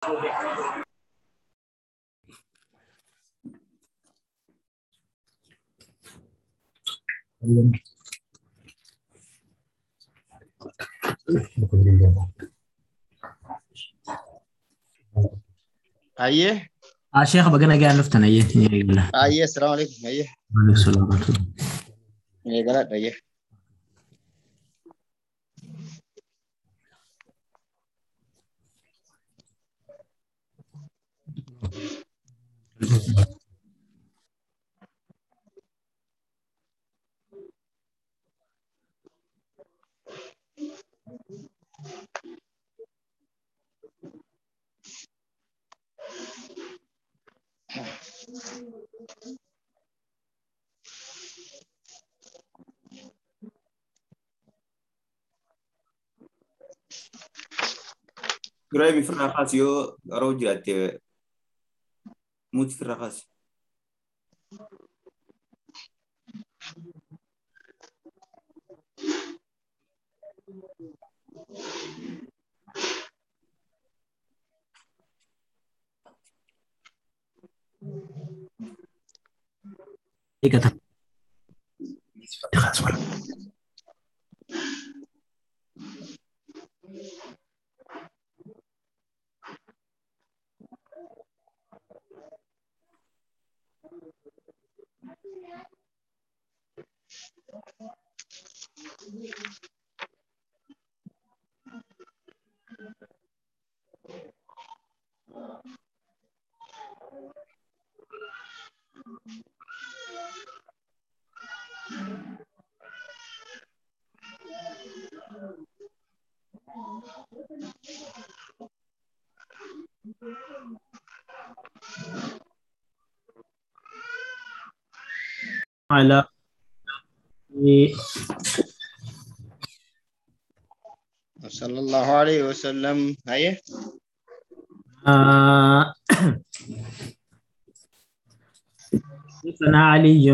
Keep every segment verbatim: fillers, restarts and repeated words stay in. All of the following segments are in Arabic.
أيه آه شيخ بقنا جاي نفتن أيه يلا. أيه السلام عليكم. أيه عليكم السلام ورحمة الله. إيه قالت أيه قريب في الرقاص يو روجات موت في الرقاص. إيه كتب خلاص ولا على صلى الله عليه وسلم. أيه آه حدثنا علي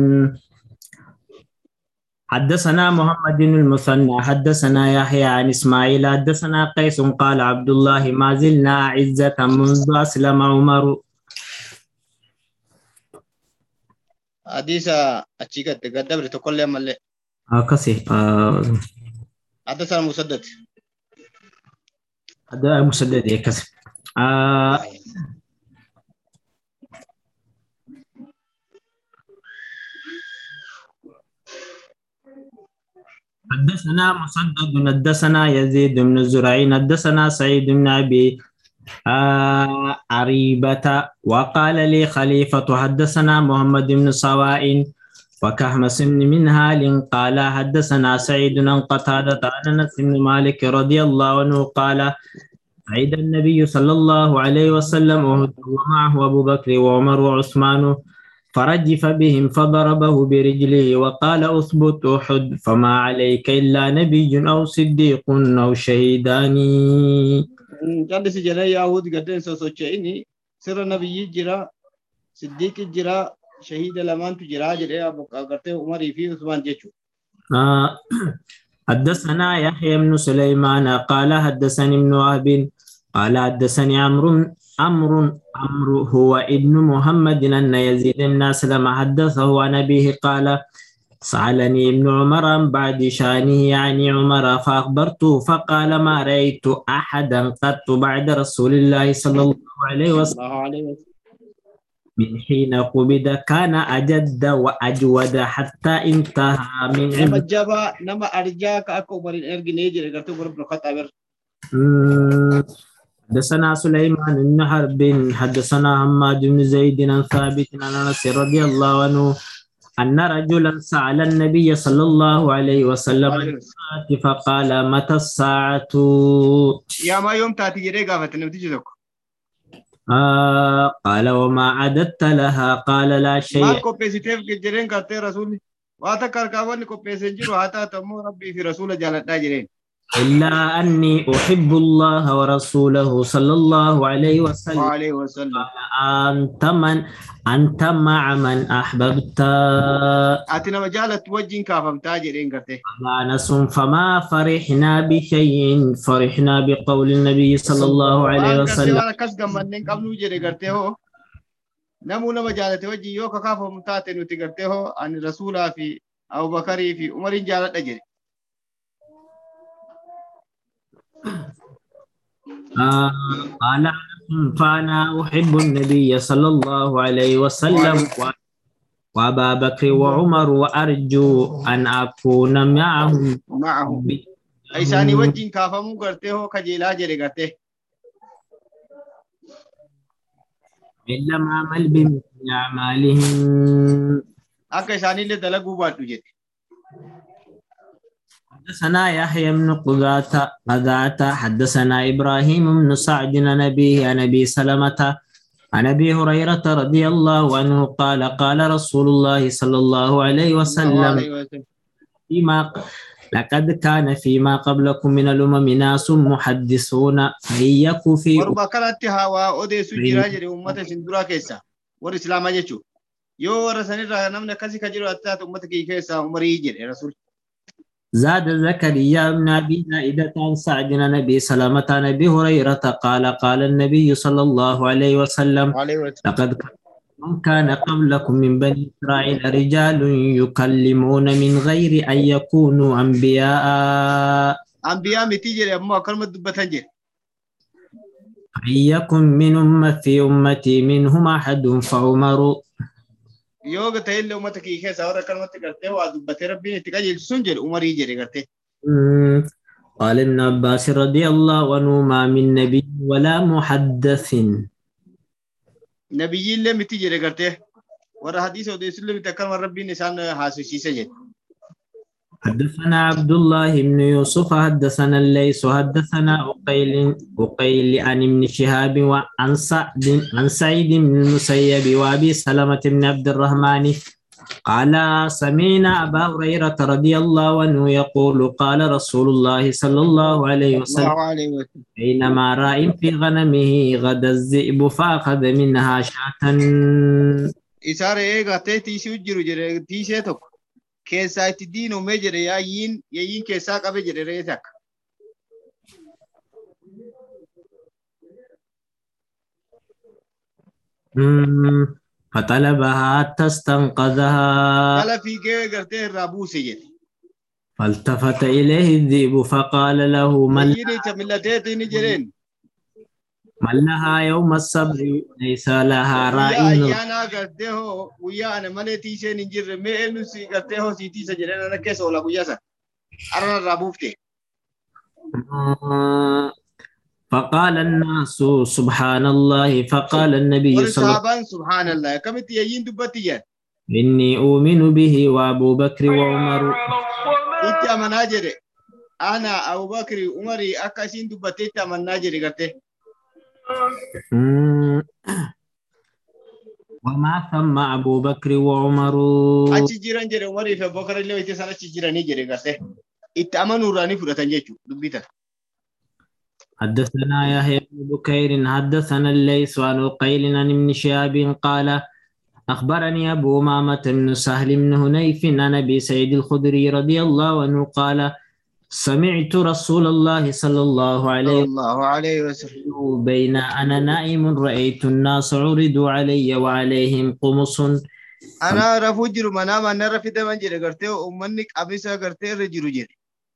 حدثنا محمد بن المثنى حدثنا يحيى عن اسماعيل حدثنا قيس قال عبد الله ما زلنا عزة منذ اسلم عمر. حديثة أتشيكت قدم تقول لي ملء. آه كسي آه حدثنا مسدد. هذا مسدد إيه كسي آه أيه حدثنا مسدد حدثنا يزيد بن زرعين حدثنا سعيد بن ابي آه عريبة وقال لي خليفة حدثنا محمد بن سواء وكهمس بن منهال قال حدثنا سعيد عن قتادة عن انس بن مالك رضي الله عنه قال عيد النبي صلى الله عليه وسلم ومعه ابو بكر وعمر وعثمان فرجف بهم فضربه برجله وقال اثبت احد فما عليك الا نبي او صديق او شهيدان. قال سجل يهود قدين سوسوتشيني سر النبي جرا صديق جرا شهيد لمن تجرا جرا أبو قرته عمر في عثمان جيشو. آه حدثنا يحيى بن سليمان قال حدثني ابن وهب قال حدثني عمرو عمرو عمرو هو ابن محمد أن يزيد بن أسلم حدثه عن أبيه قال سألني ابن عمر عن بعد شأنه يعني عمر فأخبرته فقال ما رأيت أحدا قط بعد رسول الله صلى الله عليه صلى وسلم الله عليه وسلم. من حين قبض كان أجد وأجود حتى انتهى من نما عبد. جابا نما أرجاك أكو مرين إرجع نيجي قرته عمر بن الخطاب. مم. حدثنا سليمان بن حرب حدثنا حماد بن زيد عن ثابت عن انس رضي الله عنه ان رجلا سال النبي صلى الله عليه صلى الله وسلم عن عليه وسلم. الساعة فقال متى الساعة؟ يا ما يوم تاتي جري قافت نبتدي ذوك. آه قال وما عددت لها قال لا ما شيء. كوبيسيتيف جرين كاتي رسول واتا كاركاوان كوبيسنجر واتا تمو ربي في رسول جالتا جرين. إلا أني أحب الله ورسوله صلى الله عليه وسلم. وعليه وسلم. أنت من أنت مع من أحببت. أتنا مجالة وجين كافم تاجر إن قرته. أنس فما فرحنا بشيء فرحنا بقول النبي صلى الله عليه وأن قرته وسلم. وأنا كس جمّن نين قبل وجري قرته هو. نمونا مجالة وجي يو كافم تاتن وتقرته هو عن الرسول في أبو بكر في عمر جالة أجري. آه قال فأنا أحب النبي صلى الله عليه وسلم وعليه وأبا بكر وعمر وأرجو أن أكون معهم معه. أي ساني وجين كافم قرته هو كجيلا جري قرته. إلا ما عمل بمثل أعمالهم. أكا ساني اللي دلقوا باتو جري. حدثنا يحيى بن قذاة قذاة حدثنا إبراهيم بن سعد عن أبيه عن أبي سلمة عن أبي هريرة رضي الله عنه قال قال رسول الله صلى الله عليه الله وسلم عليه وسلم. فيما لقد كان فيما قبلكم من الأمم ناس محدثون فإيكوا في Warba kanatti hawa odeessu jira jedhe uummata isin duraa keessa warri islaamaa jechuudha. Yoo warra sanirraa namni akkasii ka jiru attaatu uummata kee keessa umarii jedhe rasuul. زاد زكريا بن أبي زائدة عن سعد عن أبي سلمة عن أبي هريرة قال قال النبي صلى الله عليه وسلم لقد من كان قبلكم من بني إسرائيل رجال يكلمون من غير أن يكونوا أنبياء. Ambiyaa miti jedhe ammoo akkanuma dubbatan jedhe. فليكن من أمة في أمتي منهم أحد فعمر. Yoo ta'e illee uummata kee keessa warra akkanumatti gartee waa dubbatee rabbiin itti qajeelchu sun jedhe umarii jedhe gartee. مم. قال ابن عباس رضي الله عنه ما من نبي ولا محدث. Nabiyyi illee miti jedhe gartee. Warra hadiisa odeessu illee miti akkanuma rabbiin isaan haasofsiise jedhe. حدثنا عبد الله بن يوسف حدثنا الليث حدثنا أقيل أقيل عن ابن شهاب وعن سعد عن سعيد بن المسيب وأبي سلمة بن عبد الرحمن قال سمعنا أبا هريرة رضي الله عنه يقول قال رسول الله صلى الله عليه وسلم الله عليه وسلم. بينما راء في غنمه غدا الذئب فأخذ منها شاة. Isaara eegaa ta'e tiisuu jiru jedhe tiisee tokko. Keessaa itti diinumee jedhe yaayyiin yaayyiin keessaa qabe jedhe re'ee takka. مم. فطلبها حتى استنقذها Dhala fiigee gartee irraa buuse jedhe. فالتفت إليه الذئب فقال له من Yaayyiin isa millateetiin jedheen. من لها يوم السبت ليس لها Guyyaa راء. ayyaanaa gartee hoo guyyaa ana malee tiiseen hin jirre mee eenyu si gartee hoo si tiisa jedheen ana keessa oola guyyaa sana. Arra irraa buufte. فقال الناس سبحان الله فقال النبي Warri صلى الله عليه sahabaan subhaanallah akkamitti yaayyiin dubbatti jedhan. وسلم إني أؤمن به وأبو بكر وعمر. Itti amanaa jedhe. Ana Abubakri Umarii akka isiin dubbattee itti amannaa jedhe gartee. مم. وما ثم أبو بكر وعمر. Achi jiran jedhe Umarii fi Abubakar illee itti isaan achi jiranii jedhe gartee. Itti amanuurraanii fudhatan jechuudha dubbitan. حدثنا يحيى بن بكير حدثنا الليث عن عقيل عن ابن شهاب قال أخبرني أبو أمامة بن سهل بن هنيف عن أبي سعيد الخدري رضي الله عنه قال سمعت رسول الله صلى الله عليه Sallallahu alayhi wa sallam. وسلم بين أنا نائم رأيت الناس عرضوا علي وعليهم قمص. Ana rafuu jiru manaa manna rafidaman jedhe gartee uummanni qabisa gartee irra jiru jedhe.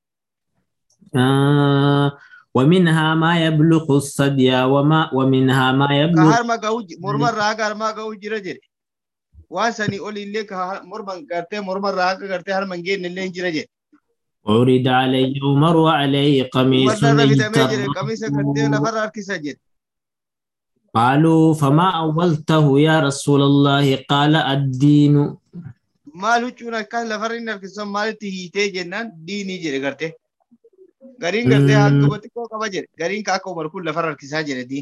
آه ومنها ما يبلغ الثدي وما ومنها ما Ka يبلغ harma ga'u morma irraa haga harmaa ga'u jira jedhe. Waan sanii ol illee ka morma gartee morma irraa haga gartee harma hin geenne illee hin jira jedhe. عرض علي عمر وعليه قميص Uummanni rafidamee jedhe اجتر. qabisa gartee lafarra harkisa jedhe. قالوا فما أولته يا رسول الله قال الدين. Maal huccuun akkas lafarri hin harkisan maalitti hiitee jennaan diinii jedhe gartee. Gariin gartee haal duba xiqqoo qaba jedhe. Gariin ka akka Umar kun lafarra harkisaa jedhe diin.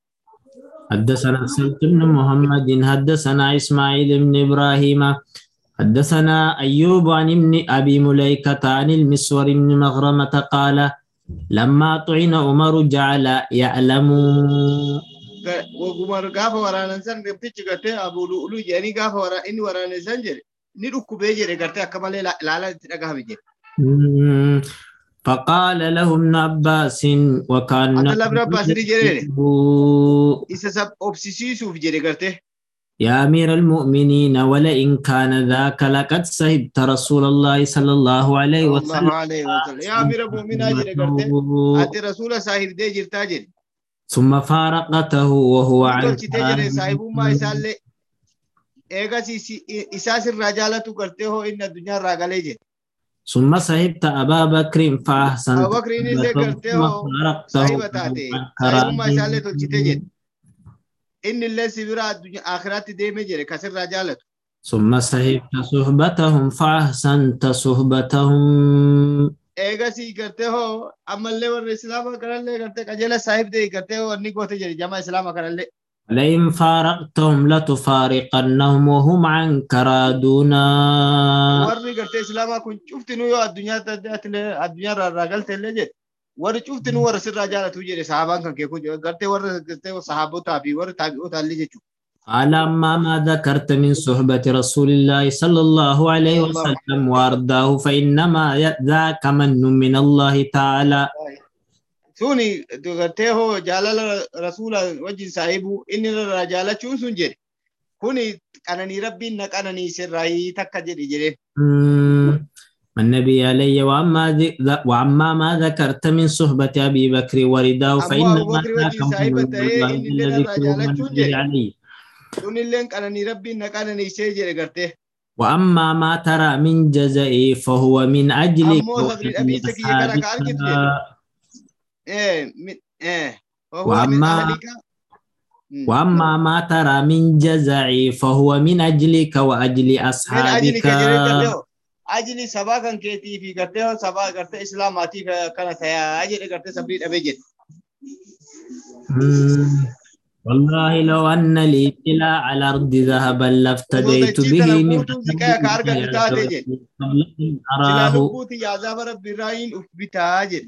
حدثنا سلط بن محمد حدثنا إسماعيل بن إبراهيم حدثنا أيوب عن ابن أبي مليكة عن المسور بن مغرمة قال لما طعن عمر جعل يعلم وقمر قافة ورانا سن قبتش قرتي أبو لؤلؤ يعني قافة ورا إني ورانا سن جري نيركو بيجري قرتي أكمل لا لا لا تلقاها بيجري فقال له ابن عباس وكان عبد الله بن عباس جري إذا سب أوبسيسي سوف جري قرتي يا أمير المؤمنين ولئن كان ذاك لقد صحبت رسول الله صلى الله عليه صلى وسلم الله عليه وسلم يا أمير المؤمنين أجري قرتي أتي رسول صاحب دي جرتاجر ثم فارقته وهو على تولچ تجري صاحب ما يسال ايغا سي اساس الرجاله تو کرتے ہو ان دنیا راگلے جے ثم صحبت أبا بكر فأحسنت ابو بکر نے سے کرتے ہو صحیح بتاتے صاحب ما يسال تولچ تجري ان الله سبرا الدنيا اخرات دي مجري كسر رجاله ثم صحبت صحبتهم فأحسنت صحبتهم ايغا سی کرتے ہو عمل ور اسلام کرلے کرتے کجلا صاحب دے کرتے ہو انی کو تجري جمع اسلام کرلے لئن فارقتهم لتفارقنهم وهم عنك رادونا ورني قلت اسلاما كنت شفت انه يو الدنيا تدات الدنيا راجلت اللي ور شفت انه ور سر رجاله تجري صحابان كان كيكو قلت ور قلت صحابه تابي ور تابعوا تالي جچو على أما ما ذكرت من صحبة رسول الله صلى الله عليه وسلم وأرضاه فإنما ذاك من من الله تعالى سوني قلت هو جلال رسول وجه صاحبه ان الرجاله شو سنجري كوني أنني ربي إنك أنني سرعي تكجر إجري النبي علي وأما وأما ما ذكرت من صحبة أبي بكر ورداه فإنما ذاك الذي عليه سوني لينك أنني ربي إنك أنني سيجري قرته وأما ما ترى من جزائي فهو من أجلك أمو صبري أبي سكي كنا كارجت إيه إيه وهو من أهلك وأما ما ترى من جزعي فهو من أجلك وأجل أصحابك أجل سبا كان كيتي في کرتے ہو سبا کرتے اسلام آتی کنا تھیا أجل کرتے سبريد أبيجت والله لو أن لي طلاع على الأرض ذهبا لافتديت به من أراه يا زبر براين أثبتاجل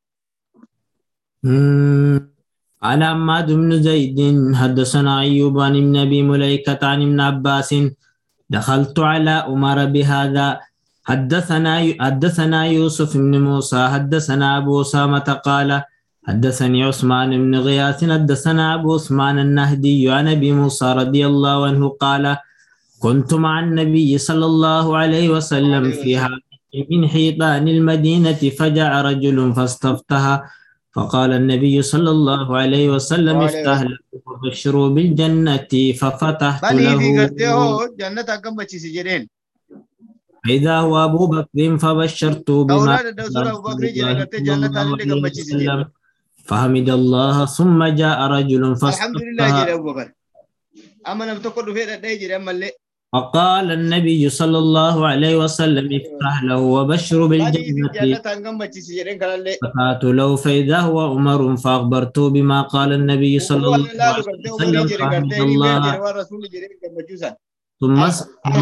على عماد بن زيد حدثنا أيوب عن ابن أبي مليكة عن ابن عباس دخلت على عمر بهذا حدثنا حدثنا يوسف بن موسى حدثنا أبو أسامة قال حدثني عثمان بن غياث حدثنا أبو عثمان النهدي عن أبي موسى رضي الله عنه قال كنت مع النبي صلى الله عليه وسلم في من حيطان المدينة فجاء رجل فاستفتح فقال النبي صلى الله عليه وسلم افتح له وبشروا بالجنة ففتحت له فإذا هو أبو بكر فبشرت بما فحمد الله ثم جاء رجل فاستفتح فقال النبي صلى الله عليه وسلم افتح له وبشر بالجنة فتحت له فإذا هو عمر فأخبرته بما قال النبي صلى الله عليه وسلم فحمد الله ثم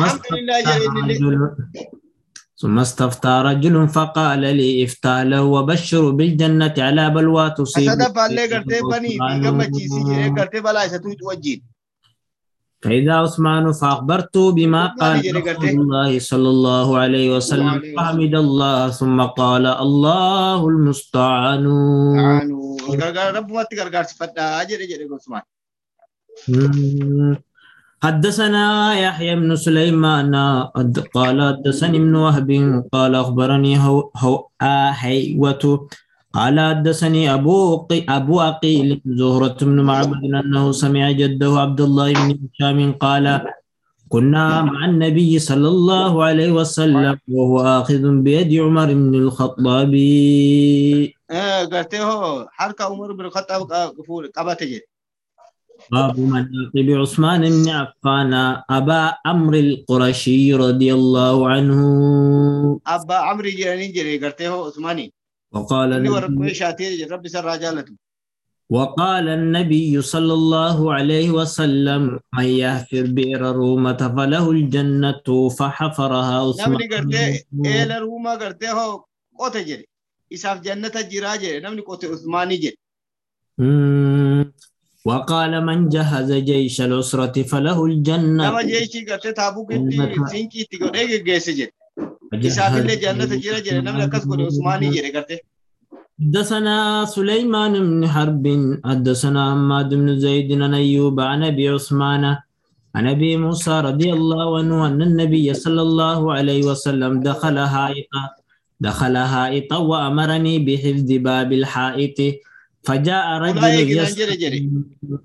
ثم استفتى رجل فقال لي افتح له وبشر بالجنة على بلوى تصيب فإذا عثمان فأخبرت بما قال رسول الله صلى الله عليه وسلم فحمد الله ثم قال الله المستعان حدثنا يحيى بن سليمان قال حدثني ابن وهب قال أخبرني هو هو هيوة قال حدثني أبو أبو عقيل زهرة بن معبد أنه سمع جده عبد الله بن هشام قال كنا مع النبي صلى الله عليه وسلم وهو آخذ بيد عمر بن الخطاب. آه قلت هو حركة عمر بن الخطاب كفور قبته. باب مناقب عثمان بن عفان أبا عمرو القرشي رضي الله عنه. أبا عمرو جراني جري قلت هو عثماني. وقال اللي ورقه شاتي ربي سر رجالته. وقال النبي صلى الله عليه وسلم من يهفر بئر رومة فله الجنة فحفرها namni عثمان. gartee eela ruumaa gartee hoo qote jedhe isaaf jannata jiraa jedhe namni qote Usmaanii jedhe. مم. وقال من جهز جيش الأسرة فله الجنة. nama jeeshii gartee taabukitti جنة siinqii itti godhee geggeesse jedhe وجهز isaafillee jannata jira jedhe namni akkas godhe Usmaanii عثمان. jedhe gartee. حدثنا سليمان بن حرب حدثنا حماد بن زيد عن أيوب عن أبي عثمان عن أبي موسى رضي الله عنه أن النبي صلى الله عليه وسلم دخل حائطا دخل حائطا وأمرني بحفظ باب الحائط فجاء رجل ulaa eeginaan jedhe jedhe. يستأذن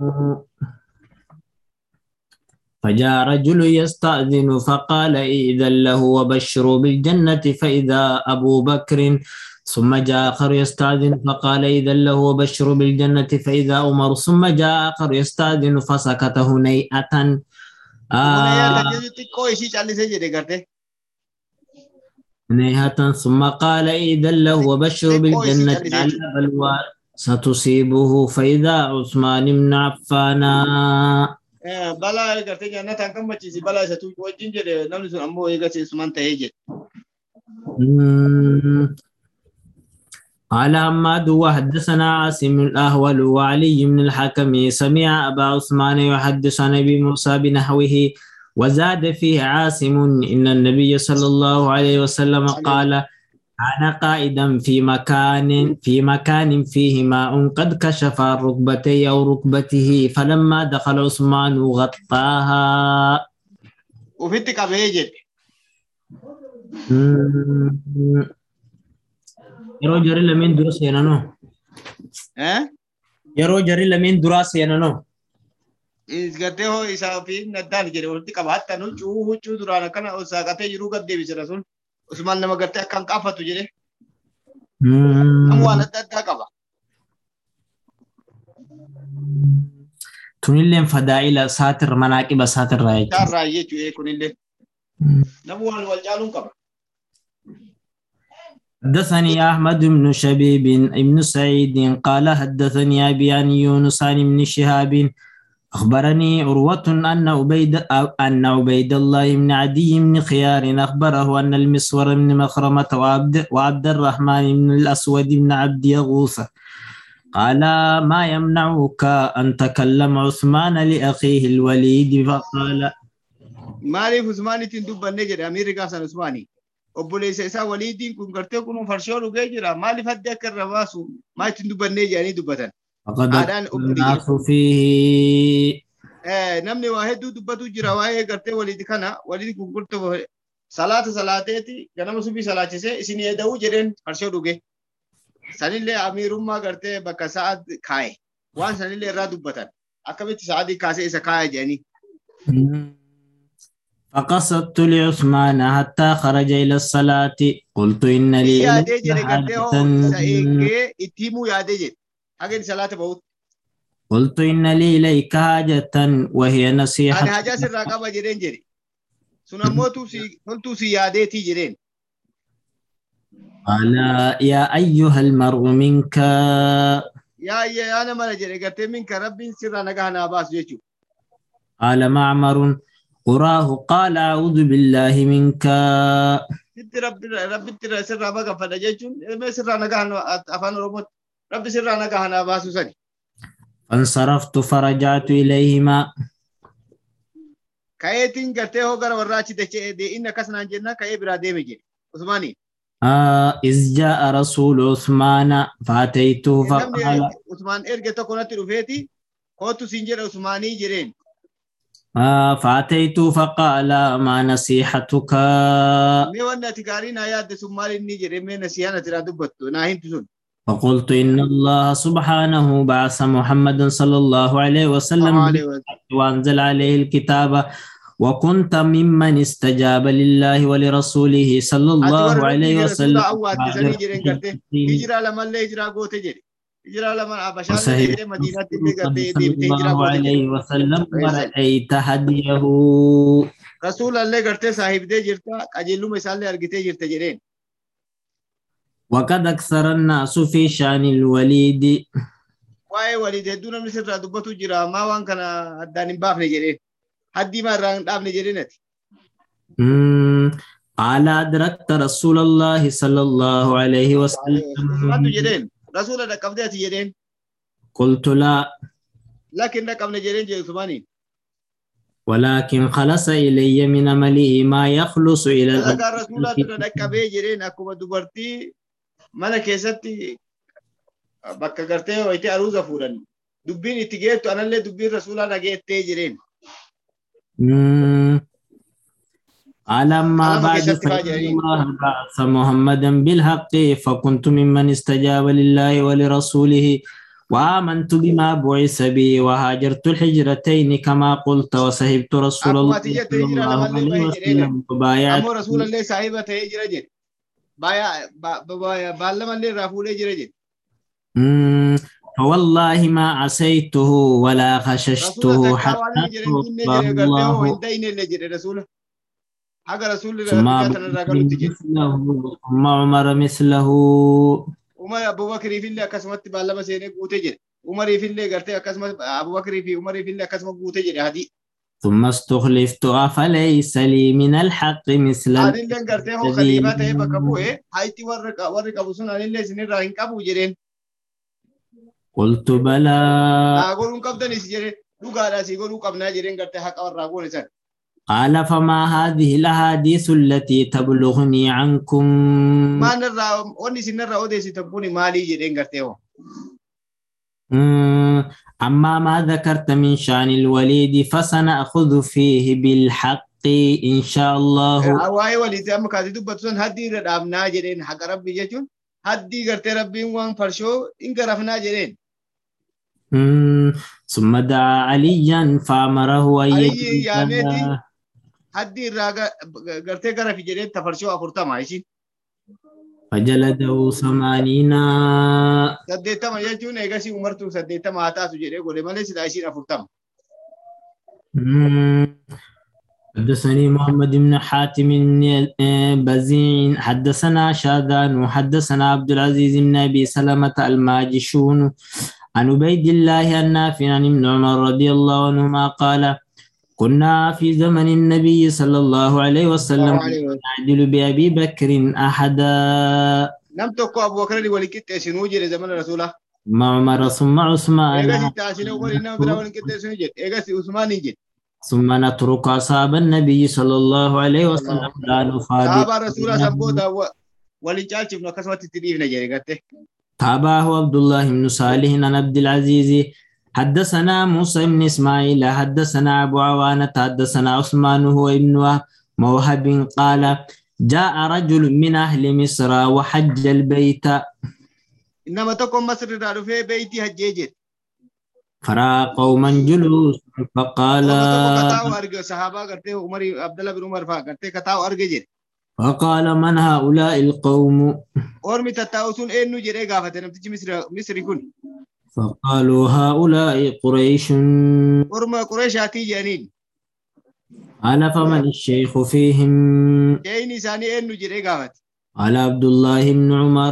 فجاء رجل يستأذن فقال إذن له وبشروا بالجنة فإذا أبو بكر ثم جاء آخر يستأذن فقال إذن له وبشروا بالجنة فإذا عمر ثم جاء آخر يستأذن فسكت هنيئة. Hunayaa kan آه jedhu xiqqoo ishii callisee jedhe gartee. هنيئة ثم قال إذن له وبشروا xiqqoo ishii بالجنة callisee على jechuudha. بلوى ستصيبه فإذا عثمان بن عفان. balaa gartee jannataan kan machiisi balaa isa tuuti wajjin jedhe namni sun ammoo eegasi Usmaan ta'ee jedhe. مم. قال حماد وحدثنا عاصم الأهول وعلي بن الحكم سمع أبا عثمان يحدث عن أبي موسى بنحوه وزاد فيه عاصم إن النبي صلى الله عليه وسلم قال أنا قائدا في مكان في مكان فيه ماء قد كشف عن ركبتي أو ركبته فلما دخل عثمان غطاها. Ufitti qabee jedhe. مم. yeroo jarri lameen dura seenanoo Eh? yeroo jarri lameen dura seenanoo gartee hoo isaa fi naddaan jedhe walitti qaba hatta nu cuu huccuu duraan akkana saaqatee jiruu gad deebisira sun Usmaan nama gartee akkan qaafatu jedhe nama waan adda addaa qaba. tunilleen fadaa'ila saatir manaaqiba saatirraa jechuudha. Isaarraa jechuudha kunillee nama waan wal caaluun qaba. حدثني أحمد بن شبيب بن سعيد قال حدثني أبي عن يونس عن ابن شهاب أخبرني عروة أن عبيد أن عبيد الله بن عدي بن خيار أخبره أن المسور بن مخرمة وعبد, وعبد الرحمن بن الأسود بن عبد يغوث قال ما يمنعك أن تكلم عثمان لأخيه الوليد فقال maaliif Usmaanitiin dubbanne jedhe amiirri kaasan Usmaanii obboleessa isaa waliidiin kun gartee kun farshoo dhugee jira maaliif haddi akka irra baasu maa ittiin dubbannee jedhanii dubbatan. فقد الناس فيه namni waa hedduu dubbatu jira waa'ee gartee waliidi kana waliidi kun gurto salaata salaateeti ganama subii salaachisee isin eeda'uu jedheen farshoo dhuge sanillee amiirummaa gartee bakka sa'aat kaa'e waan sanillee irraa dubbatan akkamitti sa'aatii kaasee isa kaa'e jedhanii. فقصدت لعثمان حتى خرج إلى الصلاة قلت إن لي yaadee jedhe gartee hoo isa eegee itti himuu yaadee jedhe haga salaata bahutti. قلت إن لي إليك حاجة وهي نصيحة. Ani hajaa sirraa qaba jedheen jedhe sun ammoo toltuu si yaadeetii jedheen. قال يا أيها المرء منك yaa yaa nama jedhe gartee minka rabbiin sirraa nagaa naa baasu jechuudha. قال معمر قراه قال أعوذ بالله منك. Sitti rabbitti sirraa baqafadha jechuun sirraa nagaa afaan Oromootti rabbi sirraa nagaa naa baasu sani. فانصرفت فرجعت إليهما. Ka'eetiin gartee hoo gara warraa achi dachee inni akkasnaan jenna ka'ee biraa deeme jedhe Usmaanii. آه إذ جاء رسول عثمان فأتيته فقال Usmaan erge tokko natti dhufeeti kootu siin jedha Usmaanii jedheen. آه فأتيته فقال ما نصيحتك. Mee wanni ati gaarii naa yaadde sun maal inni jedhe mee nasihaan ati irraa dubbattu naa himtu sun. فقلت إن الله سبحانه بعث محمدا صلى الله عليه وسلم وأنزل عليه الكتاب وكنت ممن استجاب لله ولرسوله صلى الله عليه وسلم. هجرة لما اللي هجرة قوت جري هجرة لما أبشار اللي مدينة اللي الله عليه وسلم ورأيت هديه رسول الله قرتي صاحب دي جرتا أجلو مثال لي أرغتي جرتا جرين. وقد أكثر الناس في شأن الوليد. waa'ee walii hedduu namni sirraa dubbatu jira maa waan kana addaan hin baafne jedheen haddii maa irraa hin dhaabne jedheen ati. قال أدركت رسول الله صلى الله عليه وسلم. Usmaantu jedheen rasuula dhaqqabdee ati jedheen. قلت لا. لكن dhaqqabne jedheen jedhe Usmaaniin. ولكن خلص إلي من عمله ما يخلص إلى الأرض. رسول الله dhaqqabee jedheen akkuma dubartii mana keessatti bakka gartee wayitii aruuza fuudhan dubbiin itti geettu anallee dubbiin rasuulaa dhageettee jedheen. ألما بعد فإن الله بعث محمدا بالحق فكنت ممن استجاب لله ولرسوله وآمنت بما بعث به وهاجرت الحجرتين كما قلت وصحبت رسول الله صلى الله عليه وسلم وبايعت أمو رسول الله صاحبة هجرة جد بايع بايع بالله من رافول هجرة جد فوالله ما عصيته ولا خششته حتى توفى الله حق رسول الله ثم عمر مثله عمر أبو بكر في الله كسمت بالله مسيني قوتجر عمر في الله قرتي كسمت أبو بكر في عمر في الله كسمت قوتجر هذه ثم استخلفت أفليس لي من الحق مثل هذه اللي قرتي هو خليفة هي بكبوه هايتي ورق ورق أبو سنة اللي سنين راهين كابو جرين قلت بلى أقولون كابتن سجرين لو قال سيقولون كابنا جرين قرتي حق ورقون سن قال فما هذه الأحاديث التي تبلغني عنكم ما نرى وني سنرى أوديسي تبوني مالي جرين قرتيه أما ما ذكرت من شأن الوليد فسنأخذ فيه بالحق إن شاء الله. أواي وليد أما كذي تبتون هدي ربنا جرين حق ربي جتون هدي قرت ربي وان فرشو إن قرفنا جرين. ثم دعا عليا فأمره أن يجلد هدي راجع قرت قرف جرين تفرشو أفرتا مايشين. فجلده ثمانين. سديتا ما يجون إيجاسي عمرتو سديتا ما أتا سجري قولي مالي سدايشين أفرتا. حدثني محمد بن حاتم بزين حدثنا شاذان وحدثنا عبد العزيز بن أبي سلمة الماجشون عن عبيد الله النافع عن ابن عمر رضي الله عنهما قال كنا في زمن النبي صلى الله عليه وسلم نعدل بأبي بكر أحدا. لم تكن أبو بكر ولكت سنوجر زمن رسوله مع عمر ثم عثمان ثم نترك أصحاب النبي صلى الله عليه وسلم لا نفادي تابعه عبد الله بن صالح عن عبد العزيز حدثنا موسى بن إسماعيل حدثنا أبو عوانة حدثنا عثمان هو ابن موهب قال جاء رجل من أهل مصر وحج البيت إنما تكون مصر في بيتي حجيجت فرأى قوما جلوس فقال فقال من هؤلاء القوم فقالوا هؤلاء قريش قال فمن الشيخ فيهم قال عبد الله بن عمر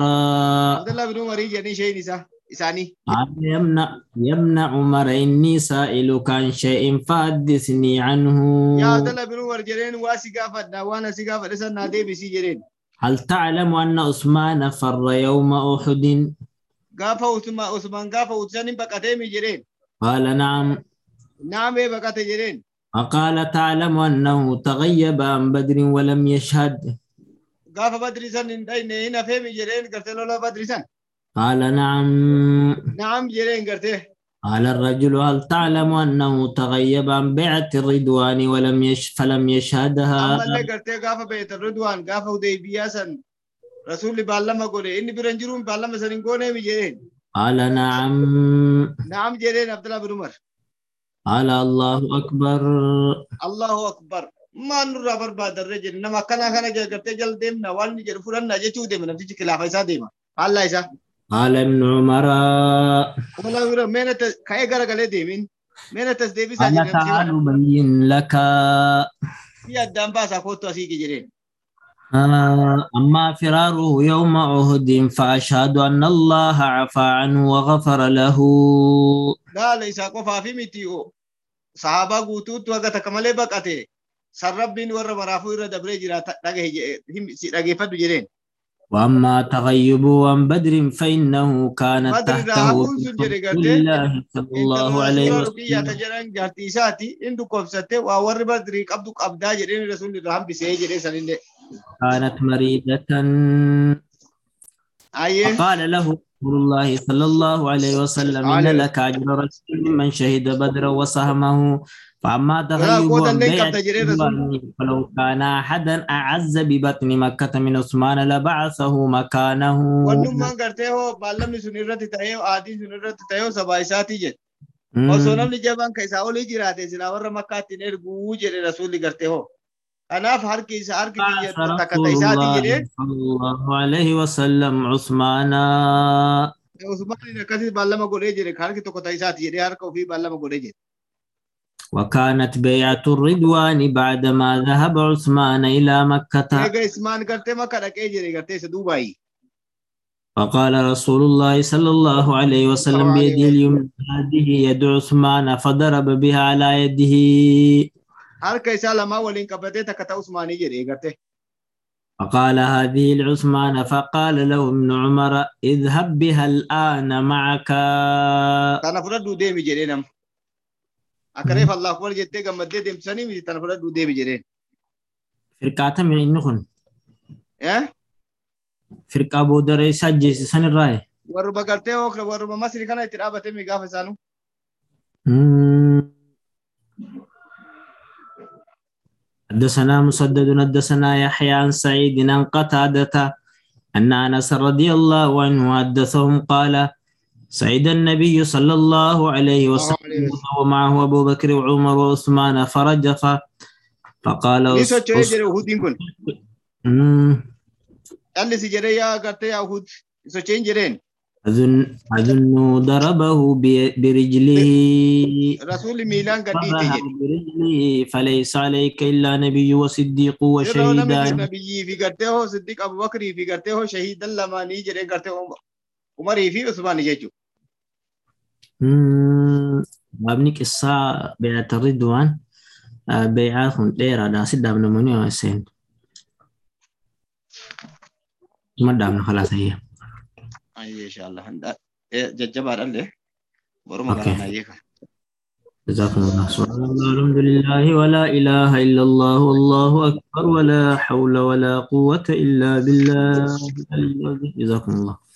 يمنع يمنع عمر إني سائلك عن شيء فحدثني عنه. يا عبد الله بن عمر جرين واسقافنا وانا سقافة لسنا دي بسي جرين. هل تعلم أن عثمان فر يوم أحد؟ قافة عثمان عثمان قافة عثمان بقتيمي جرين. قال نعم. نعم بقت جرين. وقال تعلم أنه تغيب عن بدر ولم يشهد. قافة بدر سن هنا فيمي جرين قلت له بدر سن. قال نعم. نعم جرين قرته. قال الرجل هل تعلم أنه تغيب عن بيعة الرضوان ولم يش فلم يشهدها؟ أما اللي قرته قافة بيعة الرضوان قافة وديبيا سن رسول بالله ما قوله إني برنجرون بالله ما سنين قونه جرين. قال نعم. نعم جرين عبد الله بن عمر. قال الله أكبر. الله أكبر. ما نرى برباد الرجل نما كنا كنا قرته جل ديمنا والني جرفورنا جتوا ديمنا تيجي كلافة ساديما. الله يسا. قال ابن عمر والله من كاي غرا غلي ديمين من تسديبي ساجي أنا تعال أبين لك يا دام باسا كوتو اسي جيرين آه، أما فراره يوم عهد فأشهد أن الله عفى عنه وغفر له. لا ليس قفا في متيو صحابة قوتوت وقت كمالي بقته سربين ور مرافو إرى دبري جرا دقه هم دقه فدو جرين. وأما تغيب عن بدر فإنه كانت بدر تحته راهبون سن جري رسول قرته الله صلى انت الله عليه رسول رقية وسلم. تجران جارتي ساتي اندو قبسته وور بدر قبدو قبدا جرين رسول الله بسيه جري سنين كانت مريضة آيه فقال له رسول الله صلى الله عليه وسلم إن عليه لك أجر رجل من شهد بدر وسهمه. فأما ولا تغيب قوة عن لين بيعة قبدا جري رسول الرضوان فلو كان أحدا أعز ببطن مكة من عثمان لبعثه مكانه. ونما قرته هو بالله سنيرة تايو آدي سنيرة تايو سبايساتي جد مم. وسونم نجابان كيسا أولي جراته سلاور مكة تنير قوو جري رسول قرته هو أنا في هر كيس هر كي بعث رسول تكتايساتي الله جري صلى الله عليه وسلم عثمان. عثمان نكاسي بالله ما قولي جري هر كي تكتايساتي جري هر كوفي بالله ما قولي جري وكانت بيعة الرضوان بعدما ذهب عثمان إلى مكة. إيه اسمان करते मक्का रखे जरे करते से दुबई فقال رسول الله صلى الله عليه وسلم الله عليه بيده وسلم اليمنى هذه يد عثمان فضرب بها على يده. हर कैसा लम्हा वो लिंक अपने तक कता उस्मानी जरे करते فقال هذه العثمان فقال له ابن عمر اذهب بها الآن معك. ताना पूरा दूधे में जरे नम अकरे फल्लाह पर जत्ते गम्मदे देम सनी में ताना पूरा दूधे में जरे فرقة من نخن हैं فرقة بودر سجس سن الرأي. वर बगरते हो वर मसरी खाना इतना बते में गाफ सानू حدثنا مسدد حدثنا يحيى عن سعيد عن قتادة أن أنس رضي الله عنه حدثهم قال سعيد النبي صلى الله عليه وسلم ومعه أبو بكر وعمر وعثمان فرجف فقال ليسو چوي جره هودين كون اللي سي جره يا करते या هود سو چين جرين أظن أظن ضربه برجله رسول ميلان قدي ضربه تيجي برجله فليس عليك إلا نبي وصديق يرون من وشهيدان. نبي في करते हो सिद्दीक अबू बकर في करते हो शहीद अल्लाह नी जरे करते हो उमर في उस्मान जेचू babni qissaa beeyata ridwaan beeyaa kun dheeraadha si dhaabna muni hooseen ma dhaabna khalaasayya ay inshallah handa jajjaba dalle boru magana na yeka جزاكم الله سبحان الله الحمد لله ولا إله إلا الله والله أكبر ولا حول ولا قوة إلا بالله. جزاكم الله.